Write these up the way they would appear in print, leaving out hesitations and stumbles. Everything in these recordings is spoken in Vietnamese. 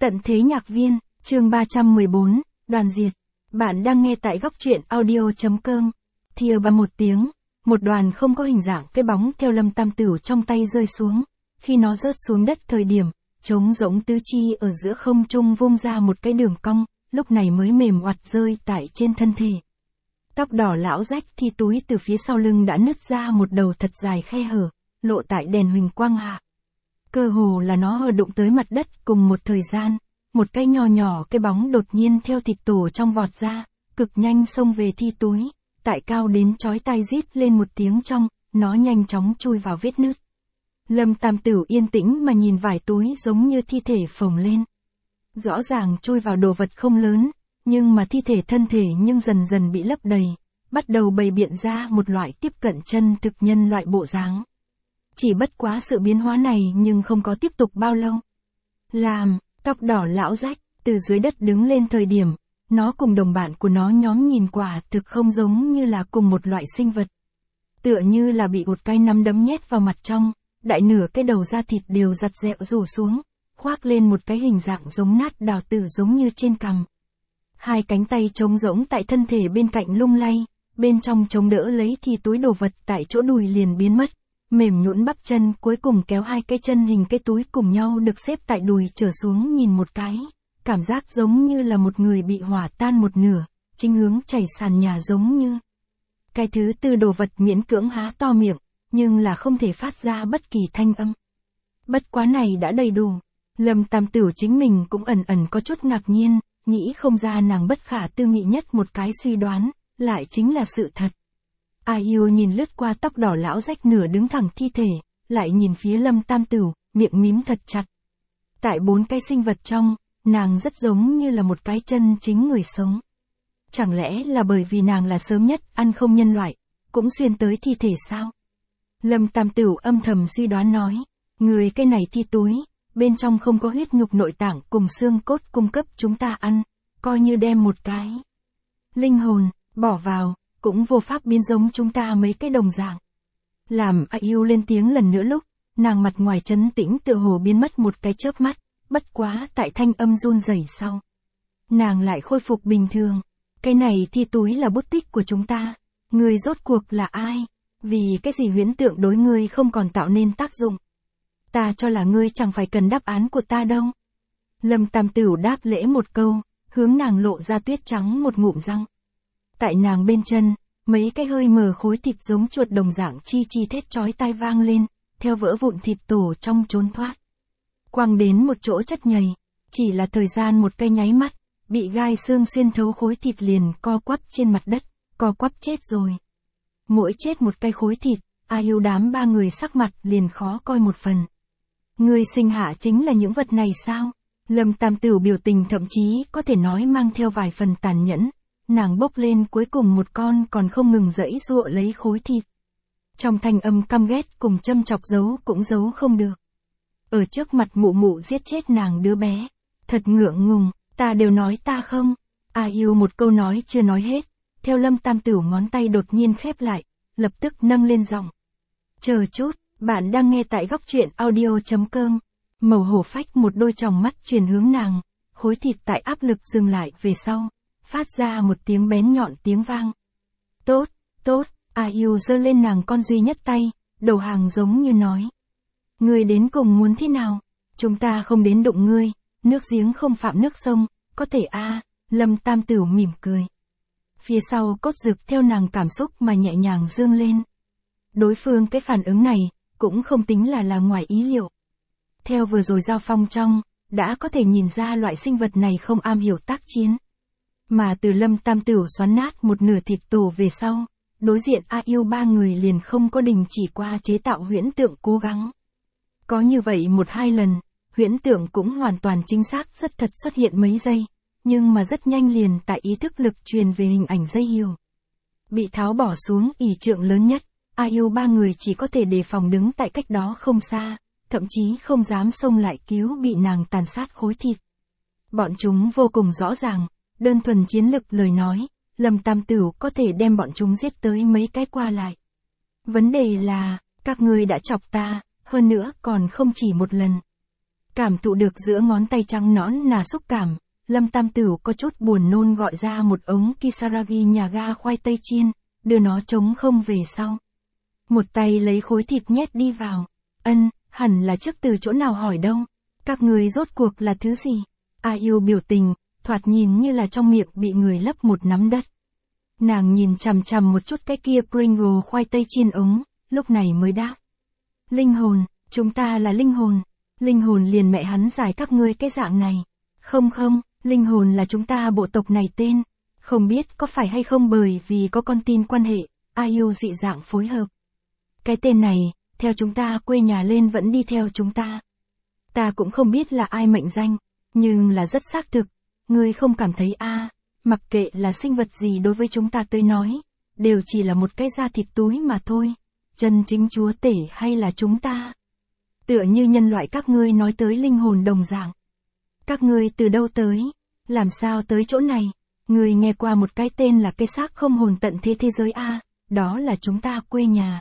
Tận thế nhạc viên, chương 314, đoàn diệt. Bạn đang nghe tại góc truyện audio.com. Thìa và một tiếng, một đoàn không có hình dạng cái bóng theo Lâm Tam Tửu trong tay rơi xuống. Khi nó rớt xuống đất thời điểm, trống rỗng tứ chi ở giữa không trung vung ra một cái đường cong, lúc này mới mềm oặt rơi tại trên thân thể. Tóc đỏ lão rách thi túi từ phía sau lưng đã nứt ra một đầu thật dài khe hở, lộ tại đèn huỳnh quang hạ. Cơ hồ là nó hờ đụng tới mặt đất cùng một thời gian, một cái nho nhỏ cái bóng đột nhiên theo thịt tổ trong vọt ra, cực nhanh xông về thi túi, tại cao đến chói tai rít lên một tiếng trong, nó nhanh chóng chui vào vết nứt. Lâm Tam Tửu yên tĩnh mà nhìn vải túi giống như thi thể phồng lên. Rõ ràng chui vào đồ vật không lớn, nhưng mà thi thể thân thể nhưng dần dần bị lấp đầy, bắt đầu bày biện ra một loại tiếp cận chân thực nhân loại bộ dáng. Chỉ bất quá sự biến hóa này nhưng không có tiếp tục bao lâu. Tóc đỏ lão rách, từ dưới đất đứng lên thời điểm, nó cùng đồng bạn của nó nhóm nhìn quả thực không giống như là cùng một loại sinh vật. Tựa như là bị một cái nắm đấm nhét vào mặt trong, đại nửa cái đầu da thịt đều giặt dẹo rủ xuống, khoác lên một cái hình dạng giống nát đào tử giống như trên cằm. Hai cánh tay trống rỗng tại thân thể bên cạnh lung lay, bên trong chống đỡ lấy thì túi đồ vật tại chỗ đùi liền biến mất. Mềm nhũn bắp chân cuối cùng kéo hai cái chân hình cái túi cùng nhau được xếp tại đùi trở xuống nhìn một cái. Cảm giác giống như là một người bị hỏa tan một nửa, chính hướng chảy sàn nhà giống như. Cái thứ tư đồ vật miễn cưỡng há to miệng, nhưng là không thể phát ra bất kỳ thanh âm. Bất quá này đã đầy đủ. Lâm Tam Tửu chính mình cũng ẩn ẩn có chút ngạc nhiên, nghĩ không ra nàng bất khả tư nghị nhất một cái suy đoán, lại chính là sự thật. A Yêu nhìn lướt qua tóc đỏ lão rách nửa đứng thẳng thi thể, lại nhìn phía Lâm Tam Tửu, miệng mím thật chặt. Tại bốn cái sinh vật trong, nàng rất giống như là một cái chân chính người sống. Chẳng lẽ là bởi vì nàng là sớm nhất ăn không nhân loại, cũng xuyên tới thi thể sao? Lâm Tam Tửu âm thầm suy đoán nói, người cái này thi túi, bên trong không có huyết nhục nội tạng cùng xương cốt cung cấp chúng ta ăn, coi như đem một cái linh hồn bỏ vào, cũng vô pháp biến giống chúng ta mấy cái đồng dạng. Làm A Yêu lên tiếng lần nữa lúc, nàng mặt ngoài trấn tĩnh tựa hồ biến mất một cái chớp mắt, bất quá tại thanh âm run rẩy sau. Nàng lại khôi phục bình thường, cái này thi túi là bút tích của chúng ta, người rốt cuộc là ai, vì cái gì huyễn tượng đối ngươi không còn tạo nên tác dụng. Ta cho là ngươi chẳng phải cần đáp án của ta đâu. Lâm Tam Tửu đáp lễ một câu, hướng nàng lộ ra tuyết trắng một ngụm răng. Tại nàng bên chân, mấy cái hơi mờ khối thịt giống chuột đồng dạng chi chi thét chói tai vang lên, theo vỡ vụn thịt tổ trong trốn thoát. Quăng đến một chỗ chất nhầy, chỉ là thời gian một cái nháy mắt, bị gai xương xuyên thấu khối thịt liền co quắp trên mặt đất, co quắp chết rồi. Mỗi chết một cái khối thịt, A Yêu đám ba người sắc mặt liền khó coi một phần. Người sinh hạ chính là những vật này sao? Lâm Tam Tửu biểu tình thậm chí có thể nói mang theo vài phần tàn nhẫn. Nàng bốc lên cuối cùng một con còn không ngừng giãy giụa lấy khối thịt. Trong thanh âm căm ghét cùng châm chọc giấu cũng giấu không được. Ở trước mặt mụ mụ giết chết nàng đứa bé. Thật ngượng ngùng, ta đều nói ta không. A Yêu một câu nói chưa nói hết. Theo Lâm Tam Tửu ngón tay đột nhiên khép lại, lập tức nâng lên giọng. Chờ chút, bạn đang nghe tại góc truyện audio.com. Màu hổ phách một đôi tròng mắt truyền hướng nàng. Khối thịt tại áp lực dừng lại về sau. Phát ra một tiếng bén nhọn tiếng vang. Tốt, A Yêu giơ lên nàng con duy nhất tay, đầu hàng giống như nói. Ngươi đến cùng muốn thế nào? Chúng ta không đến đụng ngươi, nước giếng không phạm nước sông, có thể Lâm Tam Tửu mỉm cười. Phía sau cốt rực theo nàng cảm xúc mà nhẹ nhàng dương lên. Đối phương cái phản ứng này, cũng không tính là ngoài ý liệu. Theo vừa rồi giao phong trong, đã có thể nhìn ra loại sinh vật này không am hiểu tác chiến. Mà từ Lâm Tam Tửu xoắn nát một nửa thịt tổ về sau, đối diện A Yêu ba người liền không có đình chỉ qua chế tạo huyễn tượng cố gắng. Có như vậy một hai lần, huyễn tượng cũng hoàn toàn chính xác rất thật xuất hiện mấy giây, nhưng mà rất nhanh liền tại ý thức lực truyền về hình ảnh dây hiệu. Bị tháo bỏ xuống ỷ trượng lớn nhất, A Yêu ba người chỉ có thể đề phòng đứng tại cách đó không xa, thậm chí không dám xông lại cứu bị nàng tàn sát khối thịt. Bọn chúng vô cùng rõ ràng. Đơn thuần chiến lực lời nói, Lâm Tam Tửu có thể đem bọn chúng giết tới mấy cái qua lại. Vấn đề là, các ngươi đã chọc ta, hơn nữa còn không chỉ một lần. Cảm thụ được giữa ngón tay trắng nõn nà xúc cảm, Lâm Tam Tửu có chút buồn nôn gọi ra một ống Kisaragi nhà ga khoai tây chiên, đưa nó trống không về sau. Một tay lấy khối thịt nhét đi vào. Hẳn là trước từ chỗ nào hỏi đâu. Các người rốt cuộc là thứ gì? Yêu biểu tình, thoạt nhìn như là trong miệng bị người lấp một nắm đất. Nàng nhìn chằm chằm một chút cái kia Pringle khoai tây chiên ống, lúc này mới đáp. Linh hồn, chúng ta là linh hồn. Linh hồn liền mẹ hắn giải các ngươi cái dạng này. Không, linh hồn là chúng ta bộ tộc này tên. Không biết có phải hay không bởi vì có con tin quan hệ, Yêu dị dạng phối hợp. Cái tên này, theo chúng ta quê nhà lên vẫn đi theo chúng ta. Ta cũng không biết là ai mệnh danh, nhưng là rất xác thực. Ngươi không cảm thấy mặc kệ là sinh vật gì đối với chúng ta tới nói, đều chỉ là một cái da thịt túi mà thôi. Chân chính chúa tể hay là chúng ta? Tựa như nhân loại các ngươi nói tới linh hồn đồng dạng. Các ngươi từ đâu tới? Làm sao tới chỗ này? Ngươi nghe qua một cái tên là cái xác không hồn tận thế thế giới đó là chúng ta quê nhà.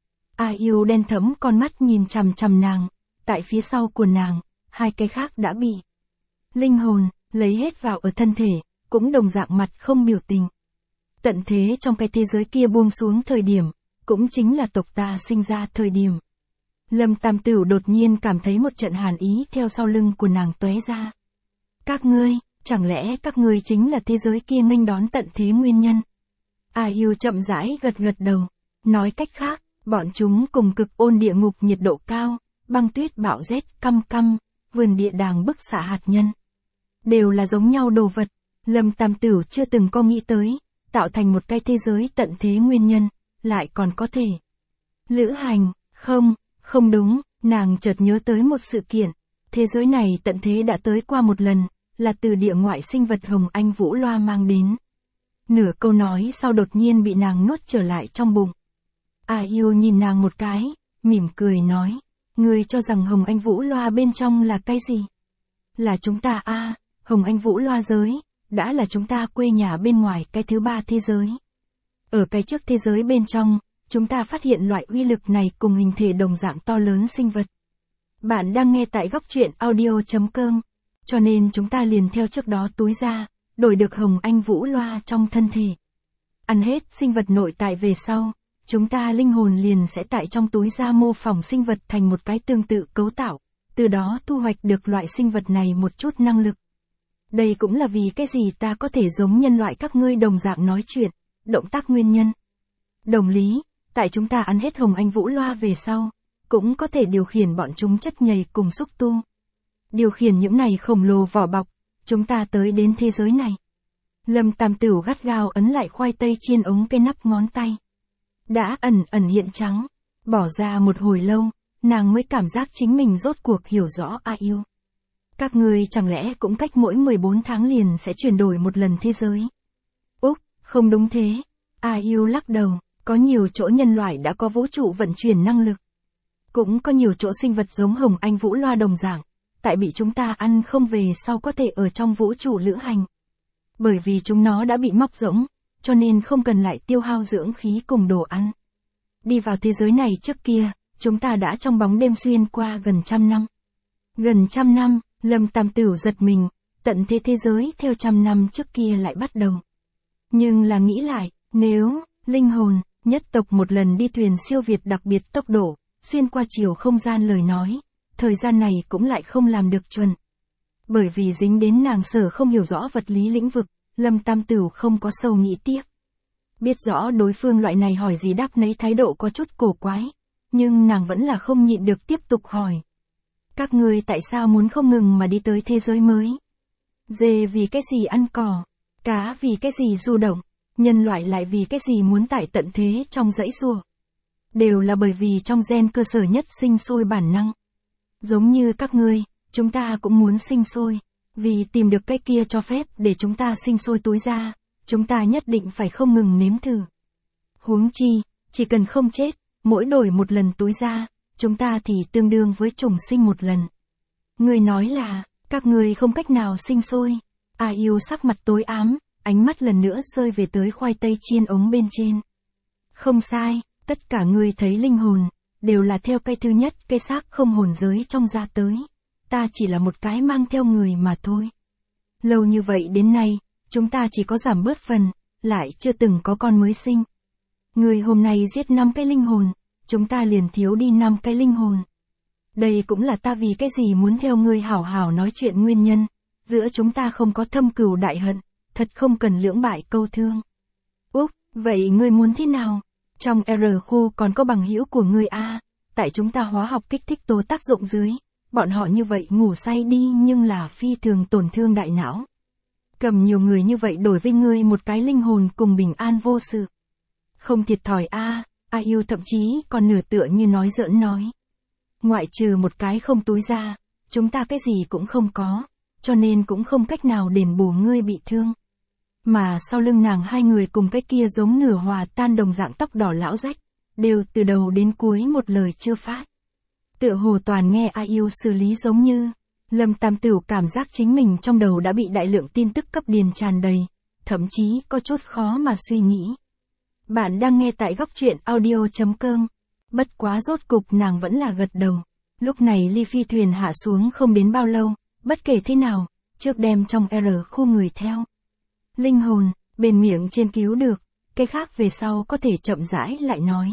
Yêu đen thẫm con mắt nhìn chằm chằm nàng, tại phía sau của nàng, hai cái khác đã bị linh hồn lấy hết vào ở thân thể, cũng đồng dạng mặt không biểu tình. Tận thế trong cái thế giới kia buông xuống thời điểm, cũng chính là tộc ta sinh ra thời điểm. Lâm Tam Tửu đột nhiên cảm thấy một trận hàn ý theo sau lưng của nàng tóe ra. Các ngươi, chẳng lẽ các ngươi chính là thế giới kia nghênh đón tận thế nguyên nhân? Yêu chậm rãi gật gật đầu, nói cách khác, bọn chúng cùng cực ôn địa ngục nhiệt độ cao, băng tuyết bão rét căm căm, vườn địa đàng bức xạ hạt nhân. Đều là giống nhau đồ vật, Lâm Tam Tửu chưa từng có nghĩ tới, tạo thành một cái thế giới tận thế nguyên nhân, lại còn có thể. Lữ hành, không đúng, nàng chợt nhớ tới một sự kiện, thế giới này tận thế đã tới qua một lần, là từ địa ngoại sinh vật Hồng Anh Vũ Loa mang đến. Nửa câu nói sau đột nhiên bị nàng nuốt trở lại trong bụng. Yêu nhìn nàng một cái, mỉm cười nói, ngươi cho rằng Hồng Anh Vũ Loa bên trong là cái gì? Là chúng ta Hồng Anh Vũ Loa giới, đã là chúng ta quê nhà bên ngoài cái thứ ba thế giới. Ở cái trước thế giới bên trong, chúng ta phát hiện loại uy lực này cùng hình thể đồng dạng to lớn sinh vật. Bạn đang nghe tại góc truyện audio.com, cho nên chúng ta liền theo trước đó túi ra, đổi được Hồng Anh Vũ Loa trong thân thể. Ăn hết sinh vật nội tại về sau, chúng ta linh hồn liền sẽ tại trong túi ra mô phỏng sinh vật thành một cái tương tự cấu tạo, từ đó thu hoạch được loại sinh vật này một chút năng lực. Đây cũng là vì cái gì ta có thể giống nhân loại các ngươi đồng dạng nói chuyện, động tác nguyên nhân. Đồng lý, tại chúng ta ăn hết Hồng Anh Vũ Loa về sau, cũng có thể điều khiển bọn chúng chất nhầy cùng xúc tu. Điều khiển những này khổng lồ vỏ bọc, chúng ta tới đến thế giới này. Lâm Tam Tửu gắt gao ấn lại khoai tây chiên ống cái nắp ngón tay. Đã ẩn hiện trắng, bỏ ra một hồi lâu, nàng mới cảm giác chính mình rốt cuộc hiểu rõ Yêu. Các ngươi chẳng lẽ cũng cách mỗi 14 tháng liền sẽ chuyển đổi một lần thế giới? Không đúng thế. Yêu lắc đầu, có nhiều chỗ nhân loại đã có vũ trụ vận chuyển năng lực. Cũng có nhiều chỗ sinh vật giống Hồng Anh Vũ Loa đồng dạng, tại bị chúng ta ăn không về sau có thể ở trong vũ trụ lữ hành. Bởi vì chúng nó đã bị móc rỗng, cho nên không cần lại tiêu hao dưỡng khí cùng đồ ăn. Đi vào thế giới này trước kia, chúng ta đã trong bóng đêm xuyên qua gần 100 năm. Gần 100 năm, Lâm Tam Tửu giật mình, tận thế thế giới theo 100 năm trước kia lại bắt đầu. Nhưng là nghĩ lại, nếu, linh hồn, nhất tộc một lần đi thuyền siêu việt đặc biệt tốc độ, xuyên qua chiều không gian lời nói, thời gian này cũng lại không làm được chuẩn. Bởi vì dính đến nàng sở không hiểu rõ vật lý lĩnh vực, Lâm Tam Tửu không có sâu nghĩ tiếp. Biết rõ đối phương loại này hỏi gì đáp nấy thái độ có chút cổ quái, nhưng nàng vẫn là không nhịn được tiếp tục hỏi. Các ngươi tại sao muốn không ngừng mà đi tới thế giới mới? Dê vì cái gì ăn cỏ? Cá vì cái gì du động? Nhân loại lại vì cái gì muốn tại tận thế trong dãy giụa? Đều là bởi vì trong gen cơ sở nhất sinh sôi bản năng. Giống như các ngươi, chúng ta cũng muốn sinh sôi. Vì tìm được cái kia cho phép để chúng ta sinh sôi túi ra, chúng ta nhất định phải không ngừng nếm thử. Huống chi, chỉ cần không chết, mỗi đổi một lần túi ra, chúng ta thì tương đương với trùng sinh một lần. Ngươi nói là, các ngươi không cách nào sinh sôi. Yêu sắc mặt tối ám, ánh mắt lần nữa rơi về tới khoai tây chiên ống bên trên. Không sai, tất cả ngươi thấy linh hồn, đều là theo cái thứ nhất cây xác không hồn giới trong ra tới. ta chỉ là một cái mang theo người mà thôi. Lâu như vậy đến nay, chúng ta chỉ có giảm bớt phần, lại chưa từng có con mới sinh. Người hôm nay giết 5 cái linh hồn, chúng ta liền thiếu đi 5 cái linh hồn. Đây cũng là ta vì cái gì muốn theo ngươi hảo hảo nói chuyện nguyên nhân, giữa chúng ta không có thâm cừu đại hận, thật không cần lưỡng bại câu thương. Úc, vậy ngươi muốn thế nào? Trong R khu còn có bằng hữu của ngươi a, tại chúng ta hóa học kích thích tố tác dụng dưới, bọn họ như vậy ngủ say đi nhưng là phi thường tổn thương đại não. Cầm nhiều người như vậy đổi với ngươi một cái linh hồn cùng bình an vô sự. Không thiệt thòi a, yêu thậm chí còn nửa tựa như nói giỡn nói. Ngoại trừ một cái không túi ra, chúng ta cái gì cũng không có, cho nên cũng không cách nào đền bù ngươi bị thương. Mà sau lưng nàng hai người cùng cái kia giống nửa hòa tan đồng dạng tóc đỏ lão rách, đều từ đầu đến cuối một lời chưa phát. Tựa hồ toàn nghe yêu xử lý giống như, Lâm Tam Tửu cảm giác chính mình trong đầu đã bị đại lượng tin tức cấp điền tràn đầy, thậm chí có chút khó mà suy nghĩ. Bạn đang nghe tại góc truyện audio.com. Bất quá rốt cục nàng vẫn là gật đầu. Lúc này ly phi thuyền hạ xuống không đến bao lâu, bất kể thế nào, trước đem trong khu người theo. Linh hồn, bên miệng trên cứu được, cái khác về sau có thể chậm rãi lại nói.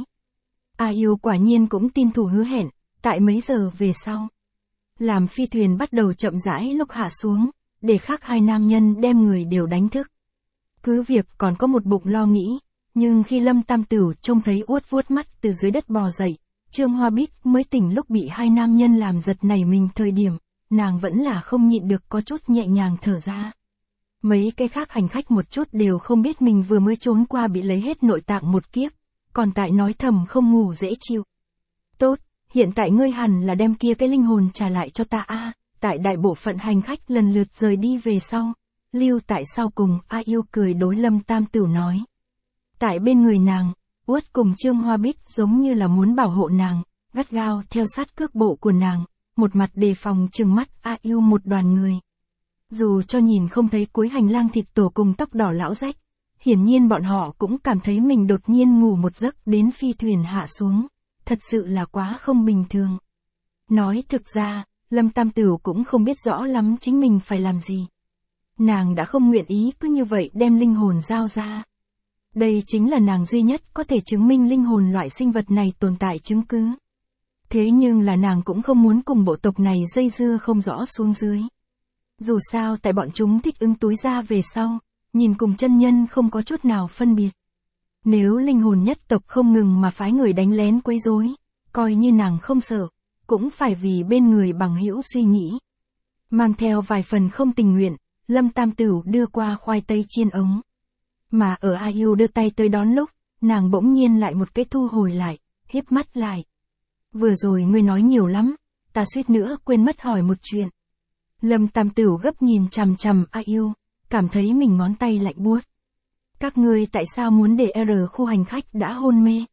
Yêu quả nhiên cũng tin thủ hứa hẹn, tại mấy giờ về sau. Làm phi thuyền bắt đầu chậm rãi lúc hạ xuống, để khác hai nam nhân đem người đều đánh thức. Cứ việc còn có một bụng lo nghĩ, nhưng khi Lâm Tam Tửu trông thấy uất vuốt mắt từ dưới đất bò dậy, Trương Hoa Bích mới tỉnh lúc bị hai nam nhân làm giật nảy mình thời điểm, nàng vẫn là không nhịn được có chút nhẹ nhàng thở ra. Mấy cái khác hành khách một chút đều không biết mình vừa mới trốn qua bị lấy hết nội tạng một kiếp, còn tại nói thầm không ngủ dễ chịu. Tốt, hiện tại ngươi hẳn là đem kia cái linh hồn trả lại cho ta a. Tại đại bộ phận hành khách lần lượt rời đi về sau, lưu tại sau cùng yêu cười đối Lâm Tam Tửu nói. Tại bên người nàng, Uất cùng Trương Hoa Bích giống như là muốn bảo hộ nàng, gắt gao theo sát cước bộ của nàng, một mặt đề phòng trừng mắt yêu một đoàn người. Dù cho nhìn không thấy cuối hành lang thịt tổ cùng tóc đỏ lão rách, hiển nhiên bọn họ cũng cảm thấy mình đột nhiên ngủ một giấc đến phi thuyền hạ xuống, thật sự là quá không bình thường. Nói thực ra, Lâm Tam Tửu cũng không biết rõ lắm chính mình phải làm gì. Nàng đã không nguyện ý cứ như vậy đem linh hồn giao ra. Đây chính là nàng duy nhất có thể chứng minh linh hồn loại sinh vật này tồn tại chứng cứ. Thế nhưng là nàng cũng không muốn cùng bộ tộc này dây dưa không rõ xuống dưới. Dù sao tại bọn chúng thích ứng túi ra về sau, nhìn cùng chân nhân không có chút nào phân biệt. Nếu linh hồn nhất tộc không ngừng mà phái người đánh lén quấy rối, coi như nàng không sợ, cũng phải vì bên người bằng hữu suy nghĩ. Mang theo vài phần không tình nguyện, Lâm Tam Tửu đưa qua khoai tây chiên ống. Mà ở yêu đưa tay tới đón lúc, nàng bỗng nhiên lại một cái thu hồi lại, hiếp mắt lại. Vừa rồi ngươi nói nhiều lắm, ta suýt nữa quên mất hỏi một chuyện. Lâm Tam Tửu gấp nhìn chằm chằm yêu, cảm thấy mình ngón tay lạnh buốt. Các ngươi tại sao muốn để khu hành khách đã hôn mê?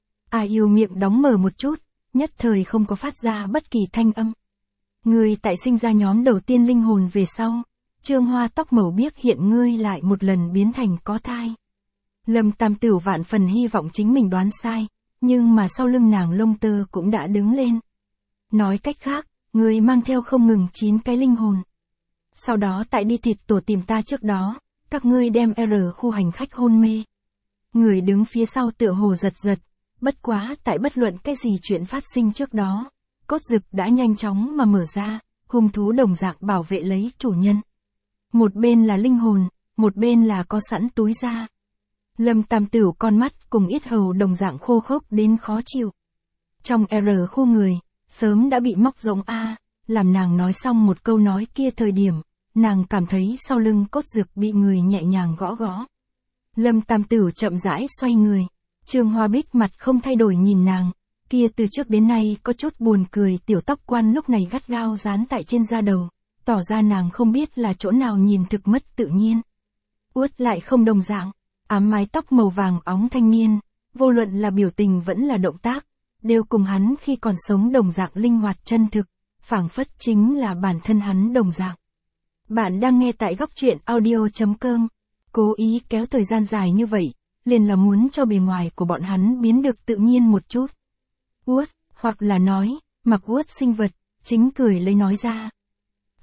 Yêu miệng đóng mở một chút, nhất thời không có phát ra bất kỳ thanh âm. Ngươi tại sinh ra nhóm đầu tiên linh hồn về sau, Trương Hoa tóc màu biếc hiện ngươi lại một lần biến thành có thai. Lâm Tam Tửu vạn phần hy vọng chính mình đoán sai, nhưng mà sau lưng nàng lông tơ cũng đã đứng lên. Nói cách khác, ngươi mang theo không ngừng 9 cái linh hồn. Sau đó tại đi thịt tổ tìm ta trước đó, các ngươi đem khu hành khách hôn mê. Người đứng phía sau tựa hồ giật giật, bất quá tại bất luận cái gì chuyện phát sinh trước đó, cốt dực đã nhanh chóng mà mở ra, hung thú đồng dạng bảo vệ lấy chủ nhân. Một bên là linh hồn, một bên là có sẵn túi da. Lâm Tam Tửu con mắt cùng yết hầu đồng dạng khô khốc đến khó chịu. Trong khu người, sớm đã bị móc rỗng làm nàng nói xong một câu nói kia thời điểm, nàng cảm thấy sau lưng cốt dực bị người nhẹ nhàng gõ gõ. Lâm Tam Tửu chậm rãi xoay người, Trương Hoa Bích mặt không thay đổi nhìn nàng, kia từ trước đến nay có chút buồn cười tiểu tóc quan lúc này gắt gao dán tại trên da đầu, tỏ ra nàng không biết là chỗ nào nhìn thực mất tự nhiên. Uất lại không đồng dạng, ám mái tóc màu vàng óng thanh niên, vô luận là biểu tình vẫn là động tác, đều cùng hắn khi còn sống đồng dạng linh hoạt chân thực, phảng phất chính là bản thân hắn đồng dạng. Bạn đang nghe tại góc truyện audio.com. Cố ý kéo thời gian dài như vậy, liền là muốn cho bề ngoài của bọn hắn biến được tự nhiên một chút. Uất, hoặc là nói, mặc Uất sinh vật, chính cười lấy nói ra,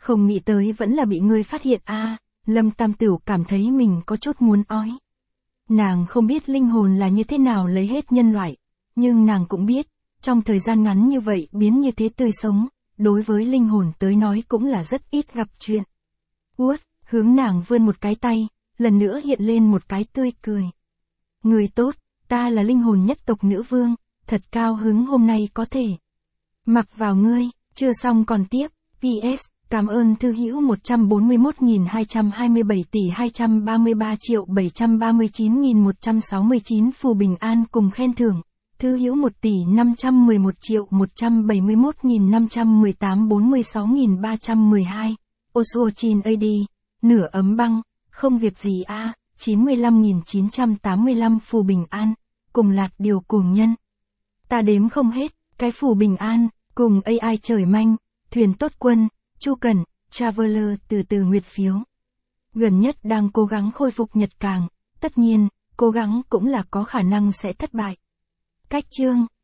Không nghĩ tới vẫn là bị ngươi phát hiện a. Lâm Tam Tửu cảm thấy mình có chút muốn ói. Nàng không biết linh hồn là như thế nào lấy hết nhân loại, nhưng nàng cũng biết, trong thời gian ngắn như vậy biến như thế tươi sống, đối với linh hồn tới nói cũng là rất ít gặp chuyện. Uất, hướng nàng vươn một cái tay, lần nữa hiện lên một cái tươi cười. Người tốt, ta là linh hồn nhất tộc nữ vương, thật cao hứng hôm nay có thể mặc vào ngươi, chưa xong còn tiếp, PS, cảm ơn thư hữu 141.227 tỷ 233.739.169 phù bình an cùng khen thưởng. Thư hữu 1 tỷ 511.171.518 46.312. Osochin AD, nửa ấm băng, không việc gì a. 95.985 phù bình an, cùng lạt điều cuồng nhân. Ta đếm không hết, cái phù bình an, cùng AI trời manh, thuyền tốt quân, Chu Cẩn, Traveler từ từ nguyệt phiếu. Gần nhất đang cố gắng khôi phục nhật càng, tất nhiên, cố gắng cũng là có khả năng sẽ thất bại. Cách chương